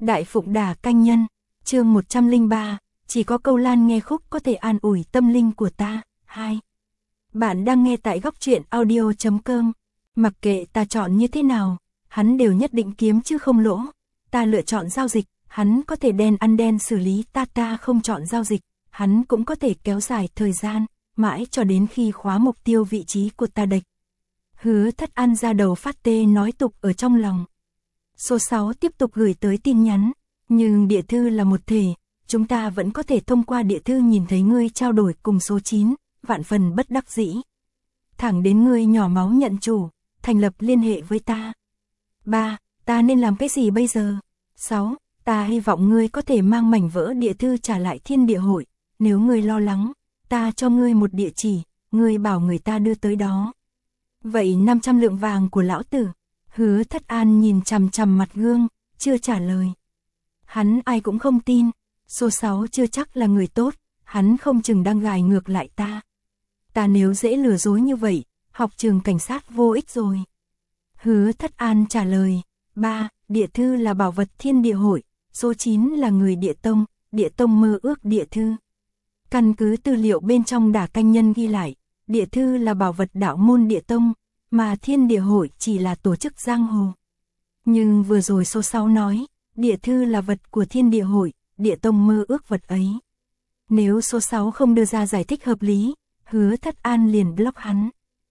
Đại Phụng Đả Canh Nhân, chương 103, chỉ có câu Lan nghe khúc có thể an ủi tâm linh của ta. 2. Bạn đang nghe tại góc truyện audio.com. Mặc kệ ta chọn như thế nào, hắn đều nhất định kiếm chứ không lỗ. Ta lựa chọn giao dịch, hắn có thể đen ăn đen xử lý ta không chọn giao dịch, hắn cũng có thể kéo dài thời gian, mãi cho đến khi khóa mục tiêu vị trí của ta địch. Hứa Thất An ra đầu phát tê nói tục ở trong lòng. Số 6 tiếp tục gửi tới tin nhắn, nhưng địa thư là một thể, chúng ta vẫn có thể thông qua địa thư nhìn thấy ngươi trao đổi cùng số 9, vạn phần bất đắc dĩ. Thẳng đến ngươi nhỏ máu nhận chủ, thành lập liên hệ với ta. 3. Ta nên làm cái gì bây giờ? 6. Ta hy vọng ngươi có thể mang mảnh vỡ địa thư trả lại Thiên Địa Hội, nếu ngươi lo lắng, ta cho ngươi một địa chỉ, ngươi bảo người ta đưa tới đó. Vậy 500 lượng vàng của lão tử? Hứa Thất An nhìn chằm chằm mặt gương, chưa trả lời. Hắn ai cũng không tin, số 6 chưa chắc là người tốt, hắn không chừng đang gài ngược lại ta. Ta nếu dễ lừa dối như vậy, học trường cảnh sát vô ích rồi. Hứa Thất An trả lời, 3. Địa thư là bảo vật Thiên Địa Hội, số 9 là người Địa Tông mơ ước địa thư. Căn cứ tư liệu bên trong Đả Canh Nhân ghi lại, địa thư là bảo vật đạo môn Địa Tông, mà Thiên Địa Hội chỉ là tổ chức giang hồ. Nhưng vừa rồi số 6 nói, địa thư là vật của Thiên Địa Hội, Địa Tông mơ ước vật ấy. Nếu số 6 không đưa ra giải thích hợp lý, Hứa Thất An liền block hắn.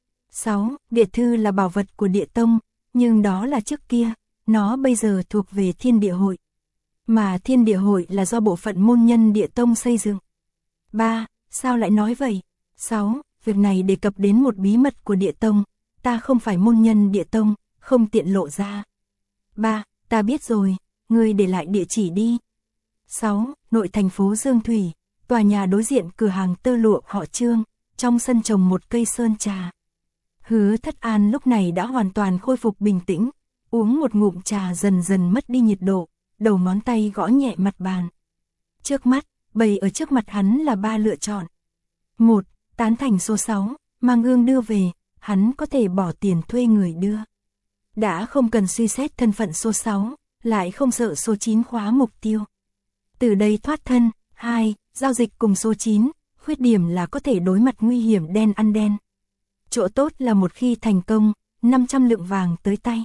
6. Địa thư là bảo vật của Địa Tông, nhưng đó là trước kia, nó bây giờ thuộc về Thiên Địa Hội. Mà Thiên Địa Hội là do bộ phận môn nhân Địa Tông xây dựng. 3. Sao lại nói vậy? 6. Việc này đề cập đến một bí mật của Địa Tông, ta không phải môn nhân Địa Tông, không tiện lộ ra. 3. Ta biết rồi, ngươi để lại địa chỉ đi. 6. Nội thành phố Dương Thủy, tòa nhà đối diện cửa hàng tơ lụa họ Trương, trong sân trồng một cây sơn trà. Hứa Thất An lúc này đã hoàn toàn khôi phục bình tĩnh, uống một ngụm trà dần dần mất đi nhiệt độ, đầu ngón tay gõ nhẹ mặt bàn. Trước mắt, bày ở trước mặt hắn là 3 lựa chọn. 1. Tán thành số 6, mang gương đưa về, hắn có thể bỏ tiền thuê người đưa. Đã không cần suy xét thân phận số 6, lại không sợ số 9 khóa mục tiêu. Từ đây thoát thân. 2. Giao dịch cùng số 9, khuyết điểm là có thể đối mặt nguy hiểm đen ăn đen. Chỗ tốt là một khi thành công, 500 lượng vàng tới tay.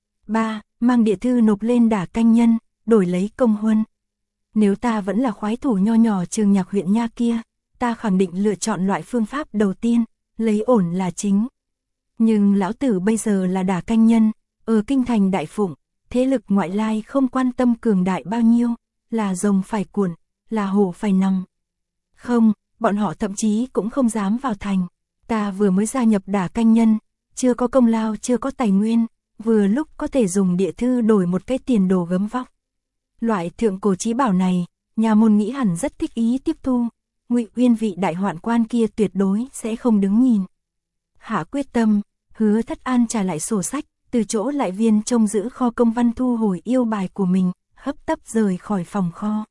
3. Mang địa thư nộp lên Đả Canh Nhân, đổi lấy công huân. Nếu ta vẫn là khoái thủ nho nhỏ Trường Nhạc huyện nha kia, ta khẳng định lựa chọn loại phương pháp đầu tiên, lấy ổn là chính. Nhưng lão tử bây giờ là Đả Canh Nhân, ở kinh thành Đại Phụng, thế lực ngoại lai không quan tâm cường đại bao nhiêu, là rồng phải cuộn, là hổ phải nằm. Không, bọn họ thậm chí cũng không dám vào thành. Ta vừa mới gia nhập Đả Canh Nhân, chưa có công lao, chưa có tài nguyên, vừa lúc có thể dùng địa thư đổi một cái tiền đồ gấm vóc. Loại thượng cổ chí bảo này, nhà môn nghĩ hẳn rất thích ý tiếp thu. Ngụy Uyên vị đại hoạn quan kia tuyệt đối sẽ không đứng nhìn. Hạ quyết tâm, Hứa Thất An trả lại sổ sách, từ chỗ lại viên trông giữ kho công văn thu hồi yêu bài của mình, hấp tấp rời khỏi phòng kho.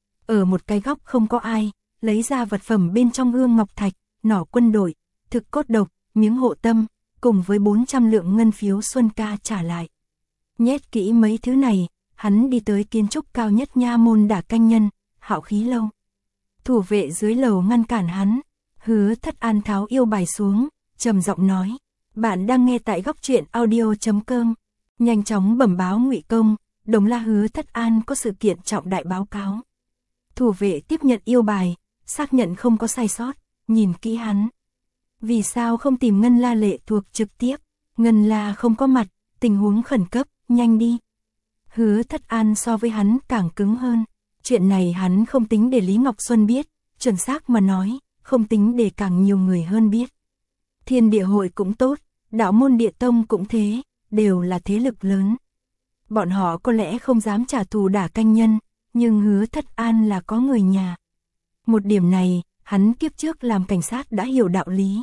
Ở một cái góc không có ai, lấy ra vật phẩm bên trong gương ngọc thạch, nỏ quân đội, thực cốt độc, miếng hộ tâm, cùng với 400 lượng ngân phiếu Xuân Ca trả lại. Nhét kỹ mấy thứ này, hắn đi tới kiến trúc cao nhất nha môn Đả Canh Nhân, Hạo Khí Lâu. Thủ vệ dưới lầu ngăn cản hắn. Hứa Thất An tháo yêu bài xuống, trầm giọng nói, bạn đang nghe tại góc truyện audio.com. Nhanh chóng bẩm báo Ngụy Công, Đồng La Hứa Thất An có sự kiện trọng đại báo cáo. Thủ vệ tiếp nhận yêu bài, xác nhận không có sai sót, nhìn kỹ hắn. Vì sao không tìm Ngân La lệ thuộc trực tiếp? Ngân La không có mặt, tình huống khẩn cấp, nhanh đi. Hứa Thất An so với hắn càng cứng hơn. Chuyện này hắn không tính để Lý Ngọc Xuân biết, chuẩn xác mà nói, không tính để càng nhiều người hơn biết. Thiên Địa Hội cũng tốt, đạo môn Địa Tông cũng thế, đều là thế lực lớn. Bọn họ có lẽ không dám trả thù Đả Canh Nhân, nhưng Hứa Thất An là có người nhà. Một điểm này, hắn kiếp trước làm cảnh sát đã hiểu đạo lý.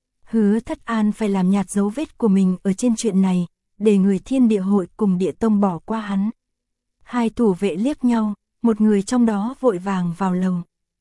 Hứa Thất An phải làm nhạt dấu vết của mình ở trên chuyện này, để người Thiên Địa Hội cùng Địa Tông bỏ qua hắn. Hai thủ vệ liếc nhau, một người trong đó vội vàng vào lầu.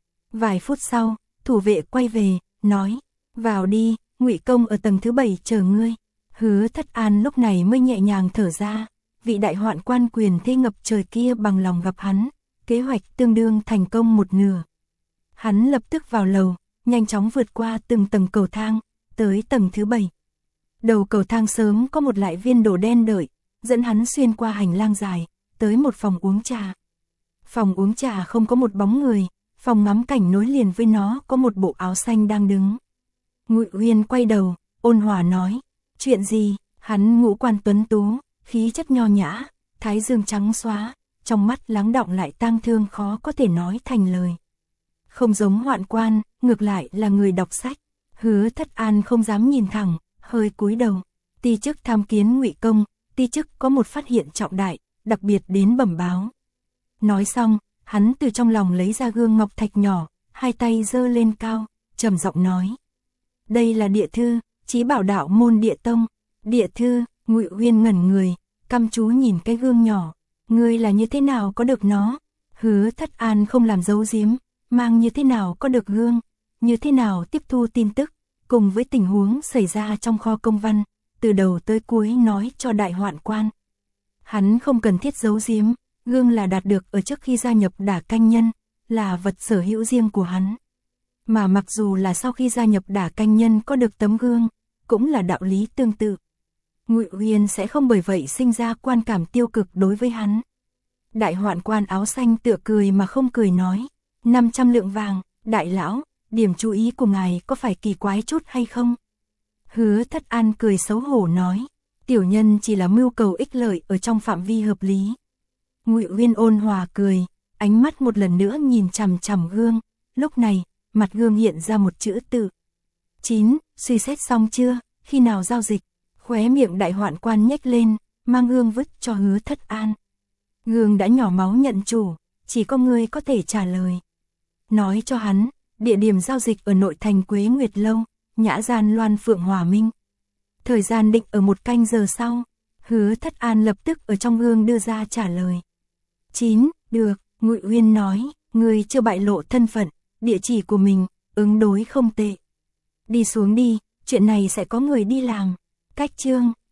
Vài phút sau, thủ vệ quay về, nói, vào đi, Ngụy Công ở tầng thứ 7 chờ ngươi. Hứa Thất An lúc này mới nhẹ nhàng thở ra, vị đại hoạn quan quyền thế ngập trời kia bằng lòng gặp hắn, kế hoạch tương đương thành công một nửa. Hắn lập tức vào lầu, nhanh chóng vượt qua từng tầng cầu thang, tới tầng thứ 7. Đầu cầu thang sớm có một lại viên đồ đen đợi, dẫn hắn xuyên qua hành lang dài, tới một phòng uống trà. Phòng uống trà không có một bóng người, phòng ngắm cảnh nối liền với nó có một bộ áo xanh đang đứng. Ngụy Uyên quay đầu, ôn hòa nói, chuyện gì? Hắn ngũ quan tuấn tú, khí chất nho nhã, thái dương trắng xóa, trong mắt lắng đọng lại tang thương khó có thể nói thành lời. Không giống hoạn quan, ngược lại là người đọc sách. Hứa Thất An không dám nhìn thẳng, hơi cúi đầu. Ti chức tham kiến Ngụy công, ti chức có một phát hiện trọng đại, đặc biệt đến bẩm báo. Nói xong, hắn từ trong lòng lấy ra gương ngọc thạch nhỏ, hai tay giơ lên cao, trầm giọng nói: "Đây là địa thư, chí bảo đạo môn Địa tông." Địa thư? Ngụy Uyên ngẩn người, căm chú nhìn cái gương nhỏ. Ngươi là như thế nào có được nó? Hứa Thất An không làm giấu giếm, mang như thế nào có được gương, như thế nào tiếp thu tin tức, cùng với tình huống xảy ra trong kho công văn, từ đầu tới cuối nói cho đại hoạn quan. Hắn không cần thiết giấu giếm, gương là đạt được ở trước khi gia nhập Đả Canh Nhân, là vật sở hữu riêng của hắn. Mà mặc dù là sau khi gia nhập Đả Canh Nhân có được tấm gương, cũng là đạo lý tương tự. Ngụy Uyên sẽ không bởi vậy sinh ra quan cảm tiêu cực đối với hắn. Đại hoạn quan áo xanh tựa cười mà không cười nói: 500 lượng vàng, đại lão, điểm chú ý của ngài có phải kỳ quái chút hay không? Hứa Thất An cười xấu hổ nói: tiểu nhân chỉ là mưu cầu ích lợi ở trong phạm vi hợp lý. Ngụy Uyên ôn hòa cười, ánh mắt một lần nữa nhìn chằm chằm gương, lúc này, mặt gương hiện ra một chữ tự. 9, suy xét xong chưa, khi nào giao dịch? Khóe miệng đại hoạn quan nhếch lên, mang gương vứt cho Hứa Thất An. Gương đã nhỏ máu nhận chủ, chỉ có ngươi có thể trả lời. Nói cho hắn, địa điểm giao dịch ở nội thành Quế Nguyệt Lâu, Nhã Gian Loan Phượng Hòa Minh. Thời gian định ở 1 canh giờ sau. Hứa Thất An lập tức ở trong gương đưa ra trả lời. 9, được, Ngụy Uyên nói, ngươi chưa bại lộ thân phận, địa chỉ của mình, ứng đối không tệ. Đi xuống đi, chuyện này sẽ có người đi làm. Cách chương